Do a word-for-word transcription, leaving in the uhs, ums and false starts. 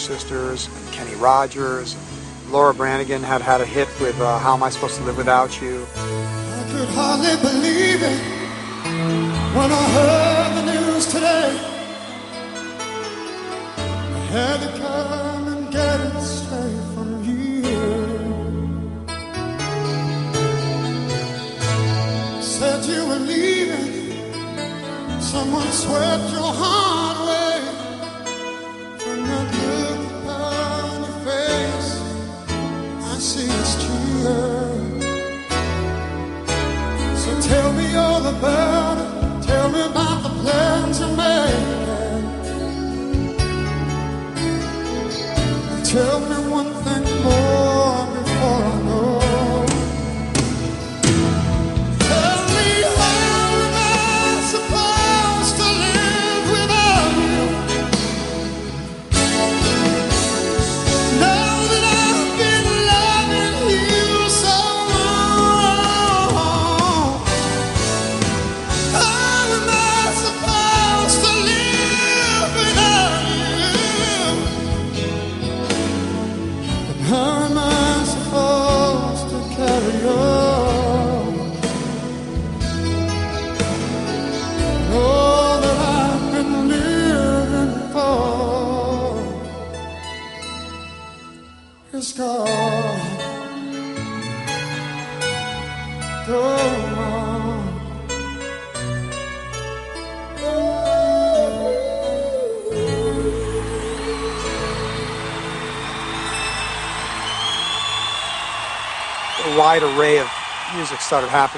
Sisters, and Kenny Rogers. Laura Branigan had had a hit with uh, How Am I Supposed to Live Without You? I could hardly believe it when I heard the news today. I had to come and get it straight from you. Said you were leaving, someone swept your heart away. From that look on your face, I see it's true. So tell me all about it. Tell me about the plans you made. Tell me one thing more before I know. Tell me, how am I supposed to live without you? Now that I've been loving you so long, how am I supposed to live without you? And how am I supposed to carry on? All that I've been living for is gone. Go on. A wide array of music started happening.